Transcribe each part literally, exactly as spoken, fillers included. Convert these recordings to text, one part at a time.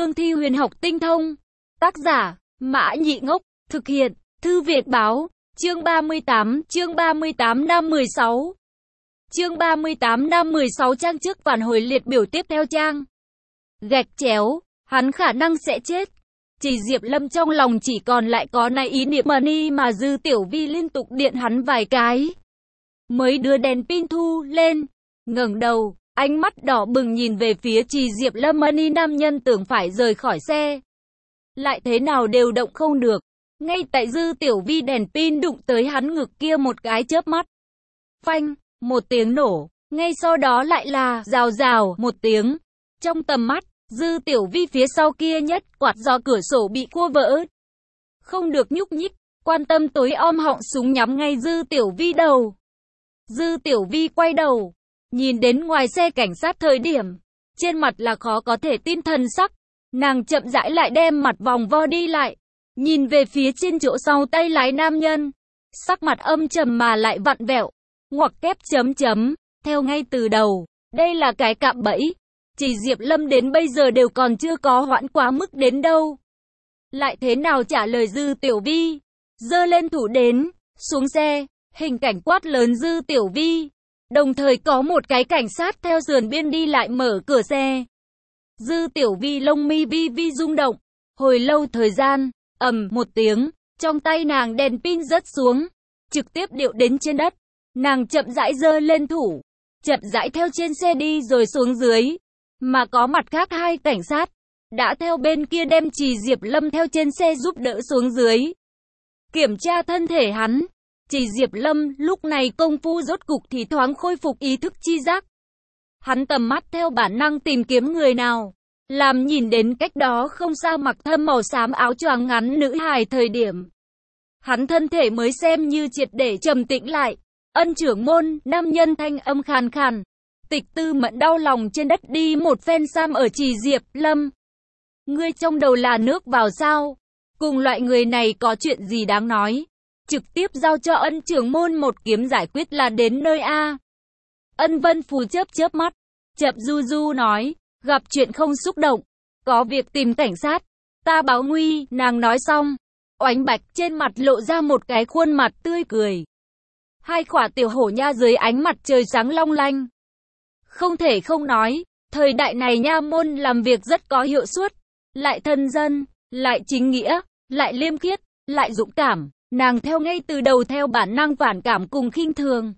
cương thi huyền học tinh thông. Tác giả, Mã Nhị Ngốc, thực hiện, Thư Việt Báo, chương ba mươi tám, chương ba mươi tám năm mười sáu. Chương ba mươi tám năm mười sáu trang trước phản hồi liệt biểu tiếp theo trang. Gạch chéo, hắn khả năng sẽ chết. Chỉ Diệp Lâm trong lòng chỉ còn lại có này ý niệm money mà Dư Tiểu Vi liên tục điện hắn vài cái. Mới đưa đèn pin thu lên, ngẩng đầu, ánh mắt đỏ bừng nhìn về phía Trì Diệp Lâm. Money nam nhân tưởng phải rời khỏi xe, lại thế nào đều động không được. Ngay tại Dư Tiểu Vi đèn pin đụng tới hắn ngực kia một cái chớp mắt. Phanh, một tiếng nổ, ngay sau đó lại là rào rào một tiếng. Trong tầm mắt, Dư Tiểu Vi phía sau kia nhất quạt do cửa sổ bị cua vỡ. Không được nhúc nhích, quan tâm tối om họng súng nhắm ngay Dư Tiểu Vi đầu. Dư Tiểu Vi quay đầu, nhìn đến ngoài xe cảnh sát thời điểm, trên mặt là khó có thể tin thần sắc. Nàng chậm rãi lại đem mặt vòng vo đi lại, nhìn về phía trên chỗ sau tay lái nam nhân. Sắc mặt âm trầm mà lại vặn vẹo, ngoặc kép chấm chấm, theo ngay từ đầu, đây là cái cạm bẫy. Chỉ Diệp Lâm đến bây giờ đều còn chưa có hoãn quá mức đến đâu. Lại thế nào trả lời Dư Tiểu Vi, giơ lên thủ đến, xuống xe, hình cảnh quát lớn Dư Tiểu Vi. Đồng thời có một cái cảnh sát theo sườn biên đi lại mở cửa xe. Dư Tiểu Vi lông mi vi vi rung động, hồi lâu thời gian, ầm một tiếng, trong tay nàng đèn pin rớt xuống, trực tiếp điệu đến trên đất. Nàng chậm rãi giơ lên thủ, chậm rãi theo trên xe đi rồi xuống dưới. Mà có mặt khác hai cảnh sát, đã theo bên kia đem Trì Diệp Lâm theo trên xe giúp đỡ xuống dưới. Kiểm tra thân thể hắn, Trì Diệp Lâm lúc này công phu rốt cục thì thoáng khôi phục ý thức chi giác. Hắn tầm mắt theo bản năng tìm kiếm người nào, làm nhìn đến cách đó không xa mặc thâm màu xám áo choàng ngắn nữ hài thời điểm. Hắn thân thể mới xem như triệt để trầm tĩnh lại. Ân trưởng môn, nam nhân thanh âm khàn khàn. Tịch Tư Mẫn đau lòng trên đất đi một phen sam ở Trì Diệp Lâm. Ngươi trong đầu là nước vào sao? Cùng loại người này có chuyện gì đáng nói? Trực tiếp giao cho ân trưởng môn một kiếm giải quyết là đến nơi a. Ân Vân Phù chớp chớp mắt, chậm du du nói, gặp chuyện không xúc động, có việc tìm cảnh sát, ta báo nguy. Nàng nói xong, oánh bạch trên mặt lộ ra một cái khuôn mặt tươi cười. Hai khỏa tiểu hổ nha dưới ánh mặt trời sáng long lanh. Không thể không nói, thời đại này nha môn làm việc rất có hiệu suất, lại thân dân, lại chính nghĩa, lại liêm khiết, lại dũng cảm. Nàng theo ngay từ đầu theo bản năng phản cảm cùng khinh thường.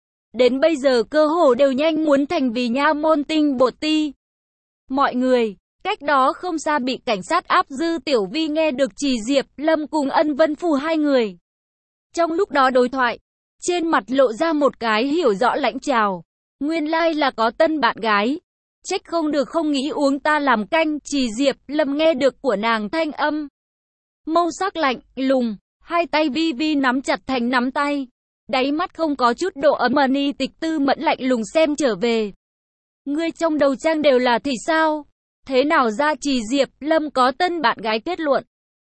Đến bây giờ cơ hồ đều nhanh muốn thành vì nha môn tinh bột ti. Mọi người, cách đó không xa bị cảnh sát áp. Dư Tiểu Vi nghe được Trì Diệp Lâm cùng Ân Vân Phù hai người. Trong lúc đó đối thoại, trên mặt lộ ra một cái hiểu rõ lãnh trào. Nguyên lai là có tân bạn gái. Trách không được không nghĩ uống ta làm canh. Trì Diệp Lâm nghe được của nàng thanh âm. Màu sắc lạnh, lùng, hai tay vi vi nắm chặt thành nắm tay. Đáy mắt không có chút độ ấm. Money Tịch Tư Mẫn lạnh lùng xem trở về. Ngươi trong đầu trang đều là thì sao? Thế nào ra Trì Diệp Lâm có tân bạn gái kết luận?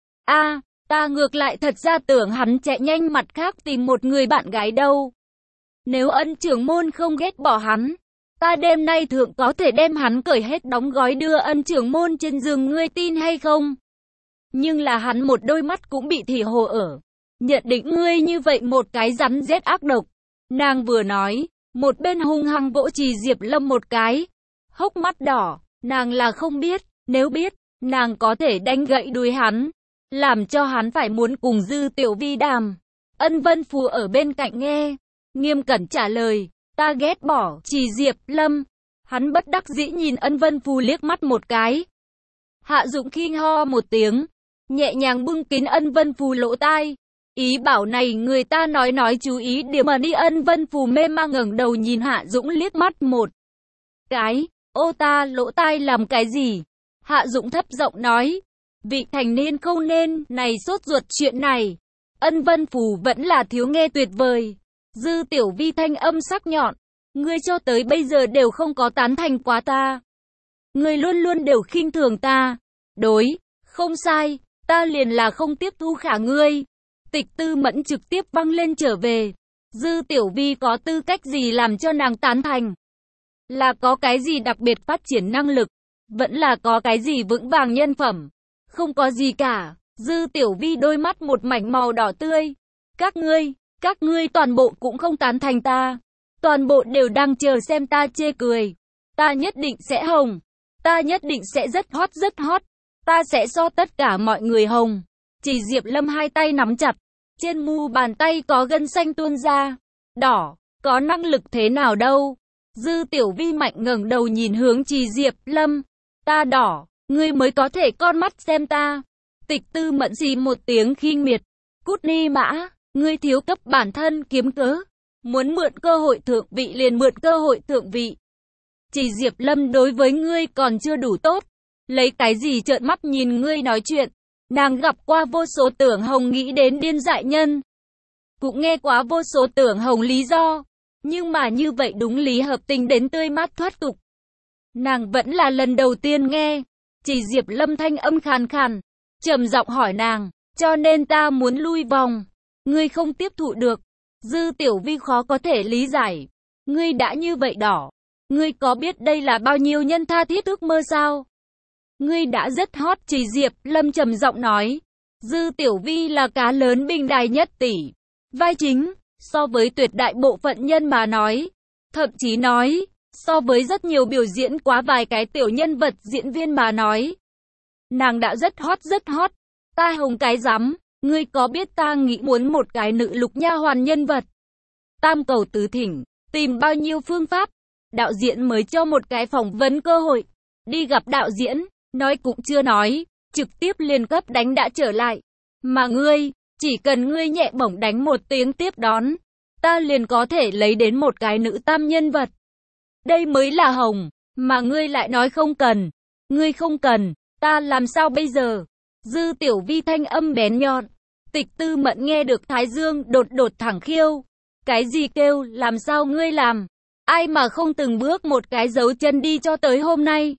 A, ta ngược lại thật ra tưởng hắn chạy nhanh mặt khác tìm một người bạn gái đâu. Nếu ân trưởng môn không ghét bỏ hắn, ta đêm nay thượng có thể đem hắn cởi hết đóng gói đưa ân trưởng môn trên giường, ngươi tin hay không? Nhưng là hắn một đôi mắt cũng bị thì hồ ở. Nhận định ngươi như vậy một cái rắn rết ác độc. Nàng vừa nói, một bên hung hăng vỗ Trì Diệp Lâm một cái. Hốc mắt đỏ, nàng là không biết, nếu biết, nàng có thể đánh gãy đuôi hắn, làm cho hắn phải muốn cùng Dư Tiểu Vi đàm. Ân Vân Phù ở bên cạnh nghe, nghiêm cẩn trả lời, ta ghét bỏ Trì Diệp Lâm. Hắn bất đắc dĩ nhìn Ân Vân Phù liếc mắt một cái. Hạ Dụng khinh ho một tiếng, nhẹ nhàng bưng kín Ân Vân Phù lỗ tai. Ý bảo này người ta nói nói chú ý điểm mà đi. Ân Vân Phù mê mang ngẩng đầu nhìn Hạ Dũng liếc mắt một cái. Ô ta lỗ tai làm cái gì? Hạ Dũng thấp giọng nói. Vị thành niên không nên này sốt ruột chuyện này. Ân Vân Phù vẫn là thiếu nghe tuyệt vời. Dư Tiểu Vi thanh âm sắc nhọn. Ngươi cho tới bây giờ đều không có tán thành quá ta. Ngươi luôn luôn đều khinh thường ta. Đối, không sai, ta liền là không tiếp thu khả ngươi. Tịch Tư Mẫn trực tiếp văng lên trở về. Dư Tiểu Vi có tư cách gì làm cho nàng tán thành? Là có cái gì đặc biệt phát triển năng lực? Vẫn là có cái gì vững vàng nhân phẩm? Không có gì cả. Dư Tiểu Vi đôi mắt một mảnh màu đỏ tươi. Các ngươi, các ngươi toàn bộ cũng không tán thành ta. Toàn bộ đều đang chờ xem ta chê cười. Ta nhất định sẽ hồng. Ta nhất định sẽ rất hot rất hot. Ta sẽ so tất cả mọi người hồng. Chỉ Diệp Lâm hai tay nắm chặt. Trên mu bàn tay có gân xanh tuôn ra. Đỏ, có năng lực thế nào đâu. Dư Tiểu Vi mạnh ngẩng đầu nhìn hướng Trì Diệp Lâm. Ta đỏ, ngươi mới có thể con mắt xem ta. Tịch Tư Mẫn xì một tiếng khinh miệt. Cút ni mã, ngươi thiếu cấp bản thân kiếm cớ. Muốn mượn cơ hội thượng vị liền mượn cơ hội thượng vị. Trì Diệp Lâm đối với ngươi còn chưa đủ tốt. Lấy cái gì trợn mắt nhìn ngươi nói chuyện. Nàng gặp qua vô số tưởng hồng nghĩ đến điên dại nhân. Cũng nghe quá vô số tưởng hồng lý do. Nhưng mà như vậy đúng lý hợp tình đến tươi mát thoát tục. Nàng vẫn là lần đầu tiên nghe. Chỉ Diệp Lâm thanh âm khàn khàn, trầm giọng hỏi nàng, cho nên ta muốn lui vòng. Ngươi không tiếp thụ được. Dư Tiểu Vi khó có thể lý giải. Ngươi đã như vậy đỏ. Ngươi có biết đây là bao nhiêu nhân tha thiết ước mơ sao? Ngươi đã rất hot. Chỉ Diệp Lâm trầm giọng nói. Dư Tiểu Vi là cá lớn bình đài nhất tỷ. Vai chính, so với tuyệt đại bộ phận nhân mà nói. Thậm chí nói, so với rất nhiều biểu diễn quá vài cái tiểu nhân vật diễn viên mà nói. Nàng đã rất hot rất hot. Ta hồng cái rắm. Ngươi có biết ta nghĩ muốn một cái nữ lục nha hoàn nhân vật. Tam cầu tứ thỉnh, tìm bao nhiêu phương pháp. Đạo diễn mới cho một cái phỏng vấn cơ hội. Đi gặp đạo diễn, nói cũng chưa nói, trực tiếp liền cấp đánh đã trở lại. Mà ngươi, chỉ cần ngươi nhẹ bổng đánh một tiếng tiếp đón, ta liền có thể lấy đến một cái nữ tam nhân vật. Đây mới là hồng, mà ngươi lại nói không cần. Ngươi không cần, ta làm sao bây giờ? Dư Tiểu Vi thanh âm bén nhọn. Tịch Tư Mẫn nghe được Thái Dương đột đột thẳng khiêu. Cái gì kêu, làm sao ngươi làm? Ai mà không từng bước một cái dấu chân đi cho tới hôm nay?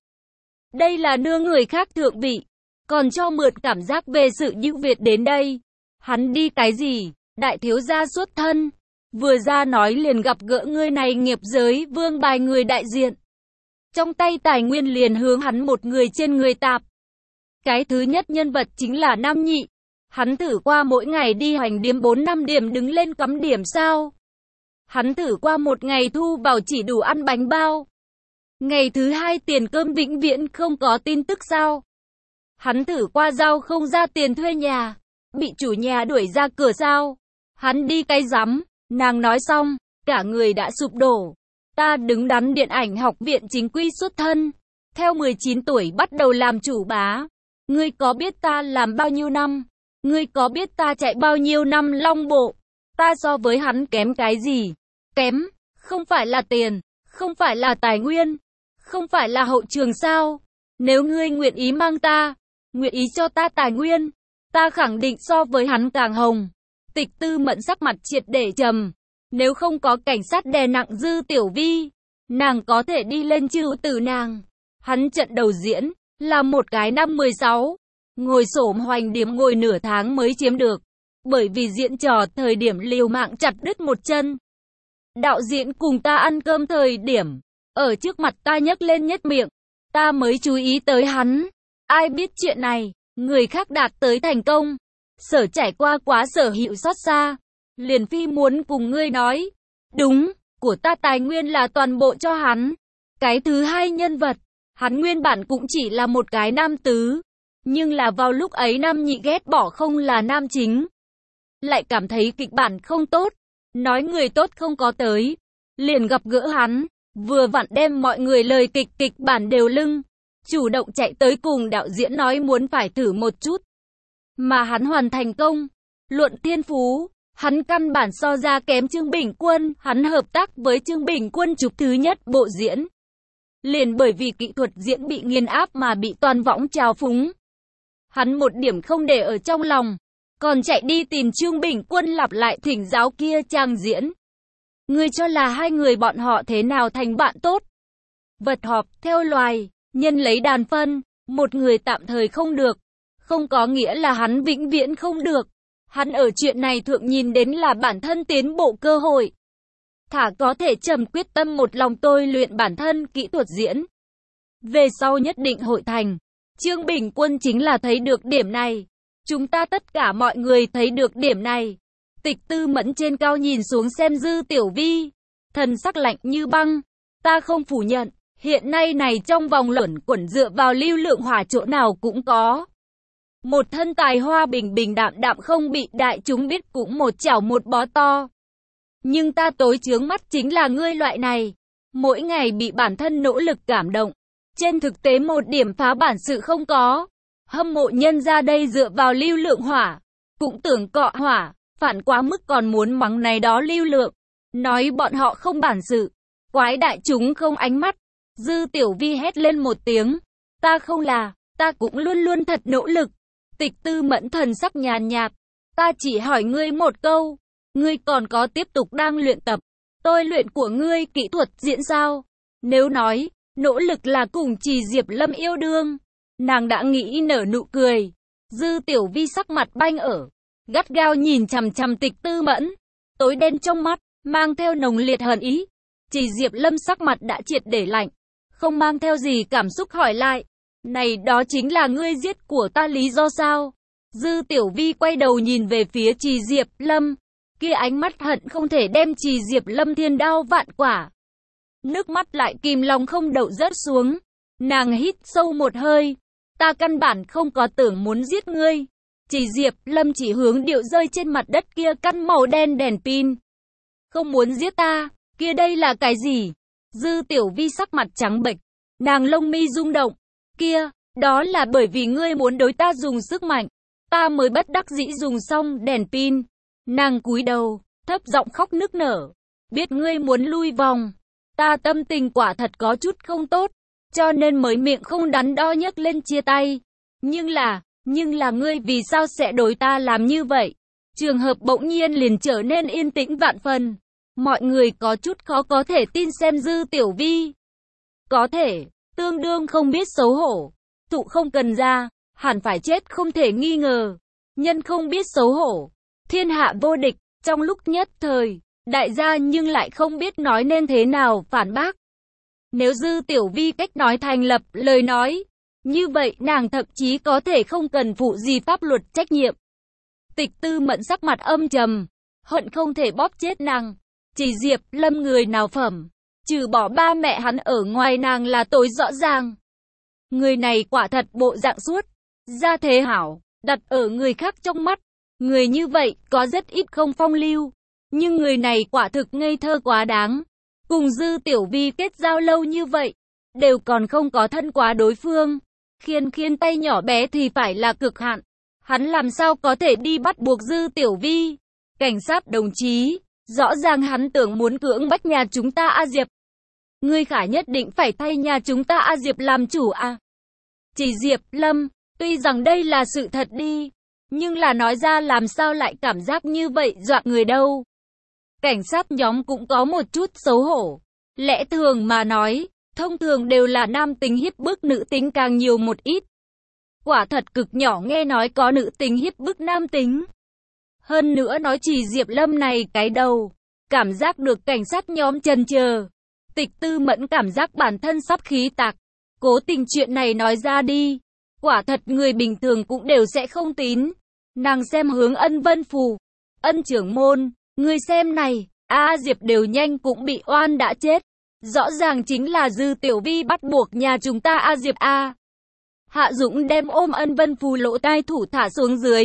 Đây là đưa người khác thượng vị, còn cho mượn cảm giác về sự ưu việt đến đây. Hắn đi cái gì? Đại thiếu gia xuất thân. Vừa ra nói liền gặp gỡ ngươi này nghiệp giới vương bài người đại diện. Trong tay tài nguyên liền hướng hắn một người trên người tạp. Cái thứ nhất nhân vật chính là Nam Nhị. Hắn thử qua mỗi ngày đi hành điếm bốn năm điểm đứng lên cắm điểm sao? Hắn thử qua một ngày thu vào chỉ đủ ăn bánh bao. Ngày thứ hai tiền cơm vĩnh viễn không có tin tức sao? Hắn thử qua giao không ra tiền thuê nhà, bị chủ nhà đuổi ra cửa sao? Hắn đi cái rắm. Nàng nói xong, cả người đã sụp đổ. Ta đứng đắn điện ảnh học viện chính quy xuất thân. Theo mười chín tuổi bắt đầu làm chủ bá. Ngươi có biết ta làm bao nhiêu năm? Ngươi có biết ta chạy bao nhiêu năm long bộ? Ta so với hắn kém cái gì? Kém, không phải là tiền, không phải là tài nguyên, không phải là hậu trường sao? Nếu ngươi nguyện ý mang ta, nguyện ý cho ta tài nguyên, ta khẳng định so với hắn càng hồng. Tịch Tư Mẫn sắc mặt triệt để trầm. Nếu không có cảnh sát đè nặng Dư Tiểu Vi, nàng có thể đi lên chịu tử nàng. Hắn trận đầu diễn, là một cái năm mười sáu. Ngồi xổm hoành điểm ngồi nửa tháng mới chiếm được. Bởi vì diễn trò thời điểm liều mạng chặt đứt một chân. Đạo diễn cùng ta ăn cơm thời điểm, ở trước mặt ta nhấc lên nhất miệng. Ta mới chú ý tới hắn. Ai biết chuyện này, người khác đạt tới thành công. Sở trải qua quá sở hữu xót xa. Liền phi muốn cùng ngươi nói. Đúng, của ta tài nguyên là toàn bộ cho hắn. Cái thứ hai nhân vật, hắn nguyên bản cũng chỉ là một cái nam tứ. Nhưng là vào lúc ấy Nam Nhị ghét bỏ không là nam chính. Lại cảm thấy kịch bản không tốt. Nói người tốt không có tới. Liền gặp gỡ hắn. Vừa vặn đem mọi người lời kịch kịch bản đều lưng. Chủ động chạy tới cùng đạo diễn nói muốn phải thử một chút. Mà hắn hoàn thành công. Luận thiên phú, hắn căn bản so ra kém Trương Bình Quân. Hắn hợp tác với Trương Bình Quân chụp thứ nhất bộ diễn. Liền bởi vì kỹ thuật diễn bị nghiền áp mà bị toàn võng trào phúng. Hắn một điểm không để ở trong lòng. Còn chạy đi tìm Trương Bình Quân lặp lại thỉnh giáo kia trang diễn. Ngươi cho là hai người bọn họ thế nào thành bạn tốt? Vật họp theo loài, nhân lấy đàn phân. Một người tạm thời không được. Không có nghĩa là hắn vĩnh viễn không được. Hắn ở chuyện này thượng nhìn đến là bản thân tiến bộ cơ hội. Thả có thể trầm quyết tâm một lòng tôi luyện bản thân kỹ thuật diễn. về sau nhất định hội thành. Trương Bình Quân chính là thấy được điểm này. Chúng ta tất cả mọi người thấy được điểm này. Tịch Tư Mẫn trên cao nhìn xuống xem Dư Tiểu Vi, thần sắc lạnh như băng. Ta không phủ nhận, hiện nay này trong vòng luẩn quẩn dựa vào lưu lượng hỏa chỗ nào cũng có. Một thân tài hoa bình bình đạm đạm không bị đại chúng biết cũng một chảo một bó to. Nhưng ta tối chướng mắt chính là ngươi loại này. Mỗi ngày bị bản thân nỗ lực cảm động. Trên thực tế một điểm phá bản sự không có. Hâm mộ nhân ra đây dựa vào lưu lượng hỏa. Cũng tưởng cọ hỏa, phản quá mức còn muốn mắng này đó lưu lượng. Nói bọn họ không bản sự. Quái đại chúng không ánh mắt. Dư Tiểu Vi hét lên một tiếng. Ta không là, ta cũng luôn luôn thật nỗ lực. Tịch Tư Mẫn thần sắc nhàn nhạt. Ta chỉ hỏi ngươi một câu. Ngươi còn có tiếp tục đang luyện tập. Tôi luyện của ngươi kỹ thuật diễn sao? Nếu nói, nỗ lực là cùng Trì Diệp Lâm yêu đương. Nàng đã nghĩ nở nụ cười. Dư Tiểu Vi sắc mặt banh ở. Gắt gao nhìn chằm chằm Tịch Tư Mẫn. Tối đen trong mắt, mang theo nồng liệt hận ý. Trì Diệp Lâm sắc mặt đã triệt để lạnh. Không mang theo gì cảm xúc hỏi lại. Này đó chính là ngươi giết của ta lý do sao? Dư Tiểu Vi quay đầu nhìn về phía Trì Diệp Lâm. Kia ánh mắt hận không thể đem Trì Diệp Lâm thiên đao vạn quả. Nước mắt lại kìm lòng không đậu rớt xuống. Nàng hít sâu một hơi. Ta căn bản không có tưởng muốn giết ngươi. Trì Diệp Lâm chỉ hướng điệu rơi trên mặt đất kia căn màu đen đèn pin. Không muốn giết ta, kia đây là cái gì? Dư Tiểu Vi sắc mặt trắng bệch. Nàng lông mi rung động. Kia, đó là bởi vì ngươi muốn đối ta dùng sức mạnh. Ta mới bất đắc dĩ dùng xong đèn pin. Nàng cúi đầu, thấp giọng khóc nức nở. Biết ngươi muốn lui vòng. Ta tâm tình quả thật có chút không tốt. Cho nên mới miệng không đắn đo nhấc lên chia tay. Nhưng là, nhưng là ngươi vì sao sẽ đối ta làm như vậy? Trường hợp bỗng nhiên liền trở nên yên tĩnh vạn phần. Mọi người có chút khó có thể tin xem Dư Tiểu Vi. Có thể, tương đương không biết xấu hổ. Tụ không cần ra, hẳn phải chết không thể nghi ngờ. Nhân không biết xấu hổ. Thiên hạ vô địch, trong lúc nhất thời, đại gia nhưng lại không biết nói nên thế nào phản bác. Nếu Dư Tiểu Vi cách nói thành lập lời nói, như vậy nàng thậm chí có thể không cần phụ gì pháp luật trách nhiệm. Tịch Tư Mẫn sắc mặt âm trầm, hận không thể bóp chết nàng. Chỉ Diệp Lâm người nào phẩm, trừ bỏ ba mẹ hắn ở ngoài nàng là tối rõ ràng. Người này quả thật bộ dạng suốt, gia thế hảo, đặt ở người khác trong mắt. Người như vậy có rất ít không phong lưu, nhưng người này quả thực ngây thơ quá đáng. Cùng Dư Tiểu Vi kết giao lâu như vậy, đều còn không có thân quá đối phương. Khiên khiên tay nhỏ bé thì phải là cực hạn. Hắn làm sao có thể đi bắt buộc Dư Tiểu Vi? Cảnh sát đồng chí, rõ ràng hắn tưởng muốn cưỡng bách nhà chúng ta A Diệp. Ngươi khả nhất định phải thay nhà chúng ta A Diệp làm chủ à? Chỉ Diệp Lâm, tuy rằng đây là sự thật đi, nhưng là nói ra làm sao lại cảm giác như vậy dọa người đâu. Cảnh sát nhóm cũng có một chút xấu hổ. Lẽ thường mà nói, thông thường đều là nam tính hiếp bức nữ tính càng nhiều một ít. Quả thật cực nhỏ nghe nói có nữ tính hiếp bức nam tính. Hơn nữa nói Chỉ Diệp Lâm này cái đầu, cảm giác được cảnh sát nhóm chần chờ. Tịch Tư Mẫn cảm giác bản thân sắp khí tạc. Cố tình chuyện này nói ra đi, quả thật người bình thường cũng đều sẽ không tín. Nàng xem hướng Ân Vân Phù. Ân trưởng môn, ngươi xem này, A Diệp đều nhanh cũng bị oan đã chết. Rõ ràng chính là Dư Tiểu Vi bắt buộc nhà chúng ta A Diệp A. Hạ Dũng đem ôm Ân Vân Phù lỗ tai thủ thả xuống dưới.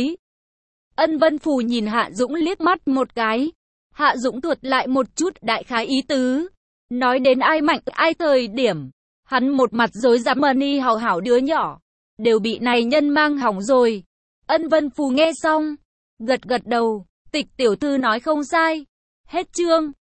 Ân Vân Phù nhìn Hạ Dũng liếc mắt một cái. Hạ Dũng thuật lại một chút đại khái ý tứ. Nói đến ai mạnh ai thời điểm. Hắn một mặt dối dám money hào hảo đứa nhỏ. Đều bị này nhân mang hỏng rồi. Ân Vân Phù nghe xong. Gật gật đầu. Tịch tiểu thư nói không sai. Hết chương.